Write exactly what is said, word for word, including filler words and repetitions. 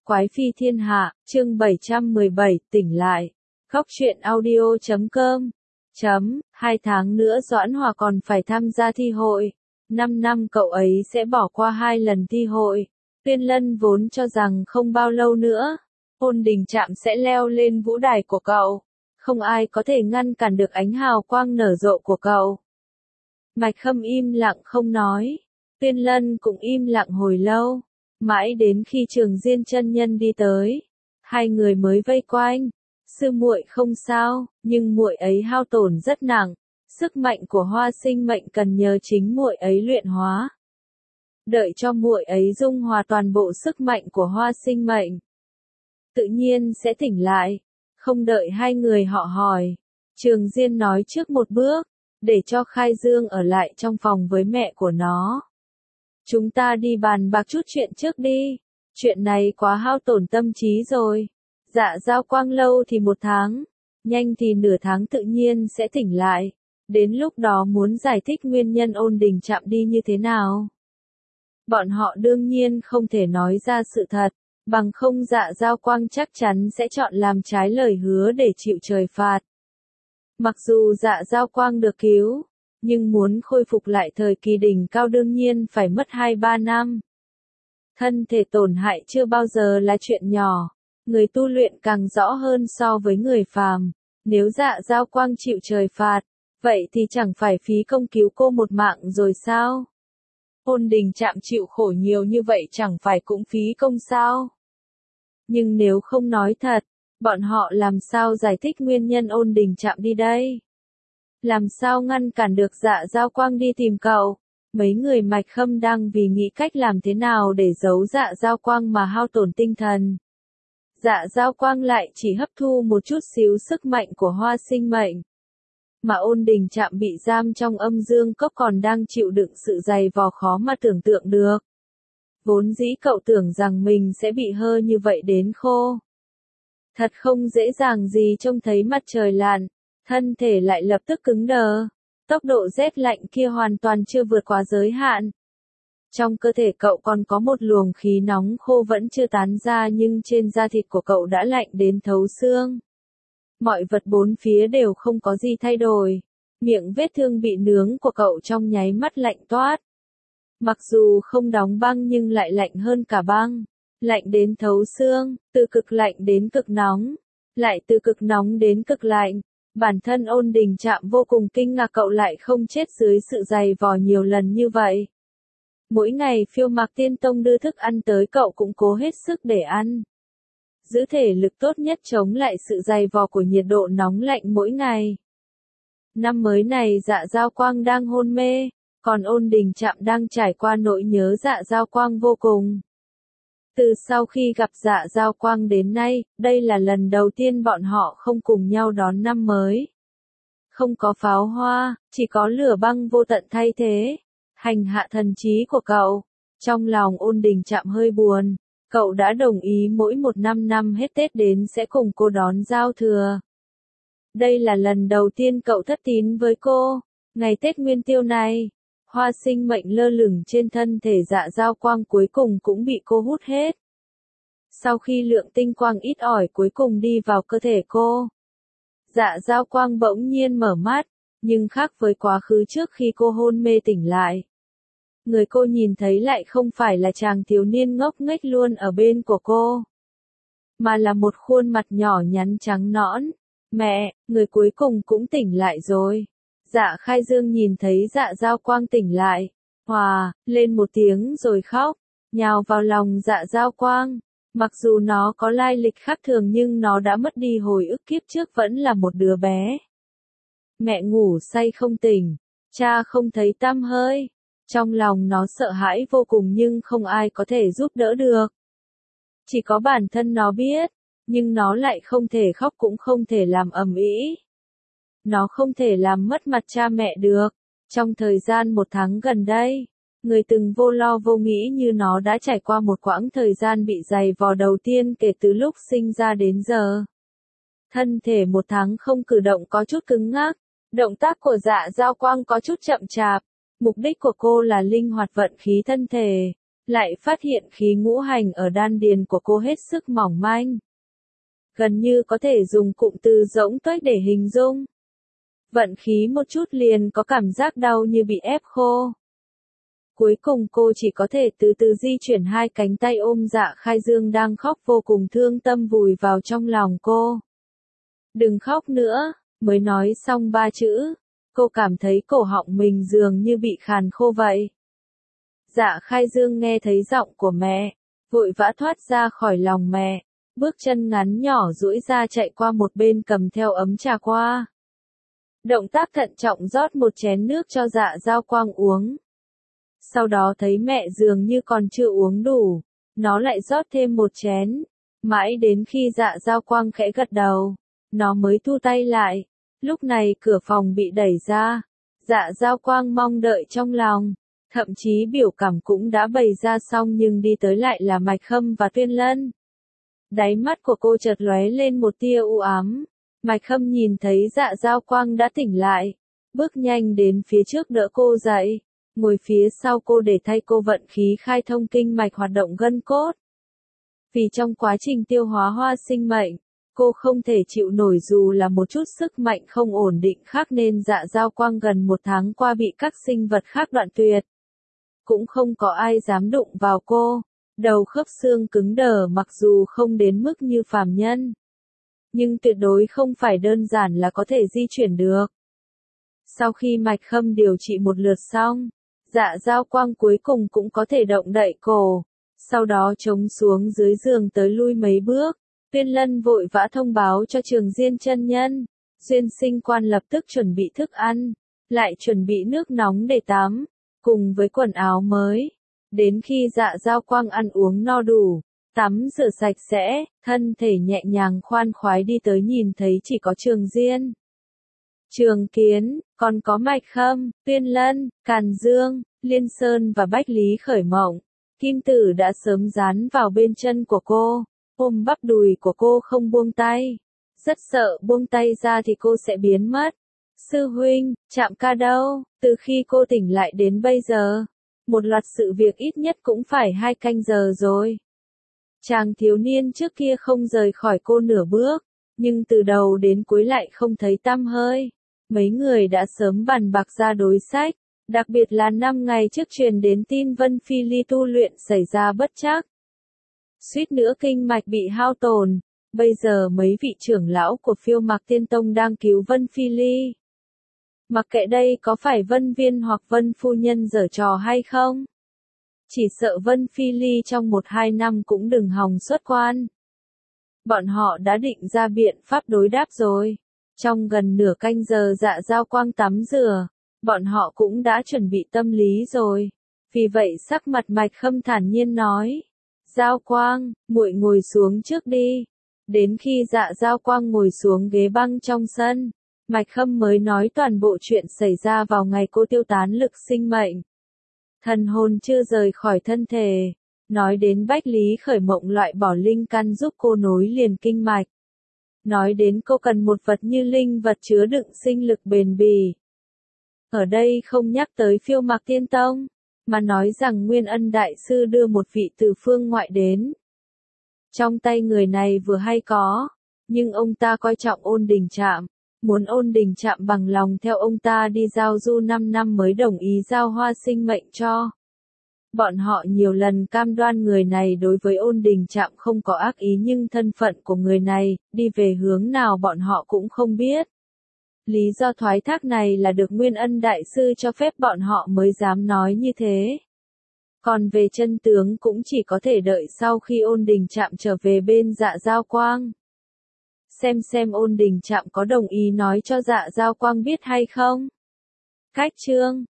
Quái phi thiên hạ, chương bảy trăm mười bảy, tỉnh lại. Góc truyện audio chấm com. Chấm, hai tháng nữa Doãn Hòa còn phải tham gia thi hội. Năm năm cậu ấy sẽ bỏ qua hai lần thi hội. Tuyên Lân vốn cho rằng không bao lâu nữa, Ôn Đình Trạm sẽ leo lên vũ đài của cậu. Không ai có thể ngăn cản được ánh hào quang nở rộ của cậu. Mạch Khâm im lặng không nói. Tuyên Lân cũng im lặng hồi lâu. Mãi đến khi Trường Diên chân nhân đi tới, hai người mới vây quanh. Sư muội không sao, nhưng muội ấy hao tổn rất nặng. Sức mạnh của Hoa Sinh Mệnh cần nhờ chính muội ấy luyện hóa. Đợi cho muội ấy dung hòa toàn bộ sức mạnh của Hoa Sinh Mệnh, tự nhiên sẽ tỉnh lại. Không đợi hai người họ hỏi, Trường Diên nói trước một bước, để cho Khai Dương ở lại trong phòng với mẹ của nó. Chúng ta đi bàn bạc chút chuyện trước đi. Chuyện này quá hao tổn tâm trí rồi. Dạ Giao Quang lâu thì một tháng, nhanh thì nửa tháng tự nhiên sẽ tỉnh lại. Đến lúc đó muốn giải thích nguyên nhân Ôn Đình Trạm đi như thế nào. Bọn họ đương nhiên không thể nói ra sự thật, bằng không Dạ Giao Quang chắc chắn sẽ chọn làm trái lời hứa để chịu trời phạt. Mặc dù Dạ Giao Quang được cứu, nhưng muốn khôi phục lại thời kỳ đỉnh cao đương nhiên phải mất hai ba năm. Thân thể tổn hại chưa bao giờ là chuyện nhỏ, người tu luyện càng rõ hơn so với người phàm. Nếu Dạ Giao Quang chịu trời phạt, vậy thì chẳng phải phí công cứu cô một mạng rồi sao? Ôn Đình Trạm chịu khổ nhiều như vậy chẳng phải cũng phí công sao? Nhưng nếu không nói thật, bọn họ làm sao giải thích nguyên nhân Ôn Đình Trạm đi đây? Làm sao ngăn cản được Dạ Giao Quang đi tìm cậu? Mấy người Mạch Khâm đang vì nghĩ cách làm thế nào để giấu Dạ Giao Quang mà hao tổn tinh thần. Dạ Giao Quang lại chỉ hấp thu một chút xíu sức mạnh của Hoa Sinh Mệnh. Mà Ôn Đình Trạm bị giam trong âm dương cốc còn đang chịu đựng sự dày vò khó mà tưởng tượng được. Vốn dĩ cậu tưởng rằng mình sẽ bị hơ như vậy đến khô. Thật không dễ dàng gì trông thấy mặt trời lặn. Thân thể lại lập tức cứng đờ. Tốc độ rét lạnh kia hoàn toàn chưa vượt quá giới hạn. Trong cơ thể cậu còn có một luồng khí nóng khô vẫn chưa tán ra, nhưng trên da thịt của cậu đã lạnh đến thấu xương. Mọi vật bốn phía đều không có gì thay đổi. Miệng vết thương bị nướng của cậu trong nháy mắt lạnh toát. Mặc dù không đóng băng nhưng lại lạnh hơn cả băng. Lạnh đến thấu xương, từ cực lạnh đến cực nóng. Lại từ cực nóng đến cực lạnh. Bản thân Ôn Đình Trạm vô cùng kinh ngạc cậu lại không chết dưới sự dày vò nhiều lần như vậy. Mỗi ngày Phiêu Mạc Tiên Tông đưa thức ăn tới cậu cũng cố hết sức để ăn. Giữ thể lực tốt nhất chống lại sự dày vò của nhiệt độ nóng lạnh mỗi ngày. Năm mới này Dạ Giao Quang đang hôn mê, còn Ôn Đình Trạm đang trải qua nỗi nhớ Dạ Giao Quang vô cùng. Từ sau khi gặp Dạ Giao Quang đến nay, đây là lần đầu tiên bọn họ không cùng nhau đón năm mới. Không có pháo hoa, chỉ có lửa băng vô tận thay thế. Hành hạ thần trí của cậu. Trong lòng Ôn Đình Trạm hơi buồn. Cậu đã đồng ý mỗi một năm năm hết Tết đến sẽ cùng cô đón giao thừa. Đây là lần đầu tiên cậu thất tín với cô. Ngày Tết Nguyên Tiêu này, Hoa Sinh Mệnh lơ lửng trên thân thể Dạ Giao Quang cuối cùng cũng bị cô hút hết. Sau khi lượng tinh quang ít ỏi cuối cùng đi vào cơ thể cô, Dạ Giao Quang bỗng nhiên mở mắt, nhưng khác với quá khứ trước khi cô hôn mê tỉnh lại. Người cô nhìn thấy lại không phải là chàng thiếu niên ngốc nghếch luôn ở bên của cô, mà là một khuôn mặt nhỏ nhắn trắng nõn. Mẹ, người cuối cùng cũng tỉnh lại rồi. Dạ Khai Dương nhìn thấy Dạ Giao Quang tỉnh lại, hòa lên một tiếng rồi khóc, nhào vào lòng Dạ Giao Quang. Mặc dù nó có lai lịch khác thường nhưng nó đã mất đi hồi ức kiếp trước vẫn là một đứa bé. Mẹ ngủ say không tỉnh, cha không thấy tăm hơi. Trong lòng nó sợ hãi vô cùng nhưng không ai có thể giúp đỡ được. Chỉ có bản thân nó biết, nhưng nó lại không thể khóc cũng không thể làm ầm ĩ. Nó không thể làm mất mặt cha mẹ được. Trong thời gian một tháng gần đây, người từng vô lo vô nghĩ như nó đã trải qua một quãng thời gian bị dày vò đầu tiên kể từ lúc sinh ra đến giờ. Thân thể một tháng không cử động có chút cứng ngắc, động tác của Dạ Giao Quang có chút chậm chạp. Mục đích của cô là linh hoạt vận khí thân thể, lại phát hiện khí ngũ hành ở đan điền của cô hết sức mỏng manh. Gần như có thể dùng cụm từ rỗng tuếch để hình dung. Vận khí một chút liền có cảm giác đau như bị ép khô. Cuối cùng cô chỉ có thể từ từ di chuyển hai cánh tay ôm Dạ Khai Dương đang khóc vô cùng thương tâm vùi vào trong lòng cô. Đừng khóc nữa, mới nói xong ba chữ, cô cảm thấy cổ họng mình dường như bị khàn khô vậy. Dạ Khai Dương nghe thấy giọng của mẹ, vội vã thoát ra khỏi lòng mẹ, bước chân ngắn nhỏ duỗi ra chạy qua một bên cầm theo ấm trà qua. Động tác thận trọng rót một chén nước cho Dạ Giao Quang uống. Sau đó thấy mẹ dường như còn chưa uống đủ, nó lại rót thêm một chén, mãi đến khi Dạ Giao Quang khẽ gật đầu, nó mới thu tay lại. Lúc này cửa phòng bị đẩy ra, Dạ Giao Quang mong đợi trong lòng, thậm chí biểu cảm cũng đã bày ra xong nhưng đi tới lại là Mạch Khâm và Tuyên Lân. Đáy mắt của cô chợt lóe lên một tia u ám, Mạch Khâm nhìn thấy Dạ Giao Quang đã tỉnh lại, bước nhanh đến phía trước đỡ cô dậy, ngồi phía sau cô để thay cô vận khí khai thông kinh mạch hoạt động gân cốt. Vì trong quá trình tiêu hóa hoa sinh mệnh, cô không thể chịu nổi dù là một chút sức mạnh không ổn định khác nên Dạ Giao Quang gần một tháng qua bị các sinh vật khác đoạn tuyệt. Cũng không có ai dám đụng vào cô, đầu khớp xương cứng đờ mặc dù không đến mức như phàm nhân. Nhưng tuyệt đối không phải đơn giản là có thể di chuyển được. Sau khi Mạch Khâm điều trị một lượt xong, Dạ Giao Quang cuối cùng cũng có thể động đậy cổ, sau đó chống xuống dưới giường tới lui mấy bước. Tuyên Lân vội vã thông báo cho Trường Diên chân nhân, Duyên Sinh Quan lập tức chuẩn bị thức ăn, lại chuẩn bị nước nóng để tắm, cùng với quần áo mới. Đến khi Dạ Giao Quang ăn uống no đủ, tắm rửa sạch sẽ, thân thể nhẹ nhàng khoan khoái đi tới nhìn thấy chỉ có Trường Diên, Trường Kiến, còn có Mạch Khâm, Tuyên Lân, Càn Dương, Liên Sơn và Bách Lý Khởi Mộng. Kim Tử đã sớm dán vào bên chân của cô, ôm bắp đùi của cô không buông tay. Rất sợ buông tay ra thì cô sẽ biến mất. Sư huynh, Trạm ca đâu? Từ khi cô tỉnh lại đến bây giờ, một loạt sự việc ít nhất cũng phải hai canh giờ rồi. Chàng thiếu niên trước kia không rời khỏi cô nửa bước, nhưng từ đầu đến cuối lại không thấy tăm hơi. Mấy người đã sớm bàn bạc ra đối sách, đặc biệt là năm ngày trước truyền đến tin Vân Phi Ly tu luyện xảy ra bất trắc. Suýt nữa kinh mạch bị hao tổn, bây giờ mấy vị trưởng lão của Phiêu Mạc Tiên Tông đang cứu Vân Phi Ly. Mặc kệ đây có phải Vân Viên hoặc Vân Phu Nhân giở trò hay không. Chỉ sợ Vân Phi Ly trong một hai năm cũng đừng hòng xuất quan. Bọn họ đã định ra biện pháp đối đáp rồi. Trong gần nửa canh giờ Dạ Giao Quang tắm rửa, bọn họ cũng đã chuẩn bị tâm lý rồi. Vì vậy sắc mặt Mạch Khâm thản nhiên nói, Giao Quang, muội ngồi xuống trước đi. Đến khi Dạ Giao Quang ngồi xuống ghế băng trong sân, Mạch Khâm mới nói toàn bộ chuyện xảy ra vào ngày cô tiêu tán lực sinh mệnh. Thần hồn chưa rời khỏi thân thể, nói đến Bách Lý Khởi Mộng loại bỏ linh căn giúp cô nối liền kinh mạch. Nói đến cô cần một vật như linh vật chứa đựng sinh lực bền bỉ. Ở đây không nhắc tới Phiêu Mạc Tiên Tông, mà nói rằng Nguyên Ân Đại Sư đưa một vị từ phương ngoại đến. Trong tay người này vừa hay có, nhưng ông ta coi trọng Ôn Đình Trạm, muốn Ôn Đình Trạm bằng lòng theo ông ta đi giao du năm năm mới đồng ý giao hoa sinh mệnh cho. Bọn họ nhiều lần cam đoan người này đối với Ôn Đình Trạm không có ác ý nhưng thân phận của người này, đi về hướng nào bọn họ cũng không biết. Lý do thoái thác này là được Nguyên Ân Đại Sư cho phép bọn họ mới dám nói như thế. Còn về chân tướng cũng chỉ có thể đợi sau khi Ôn Đình Trạm trở về bên Dạ Giao Quang. Xem xem Ôn Đình Trạm có đồng ý nói cho Dạ Giao Quang biết hay không. Cách chương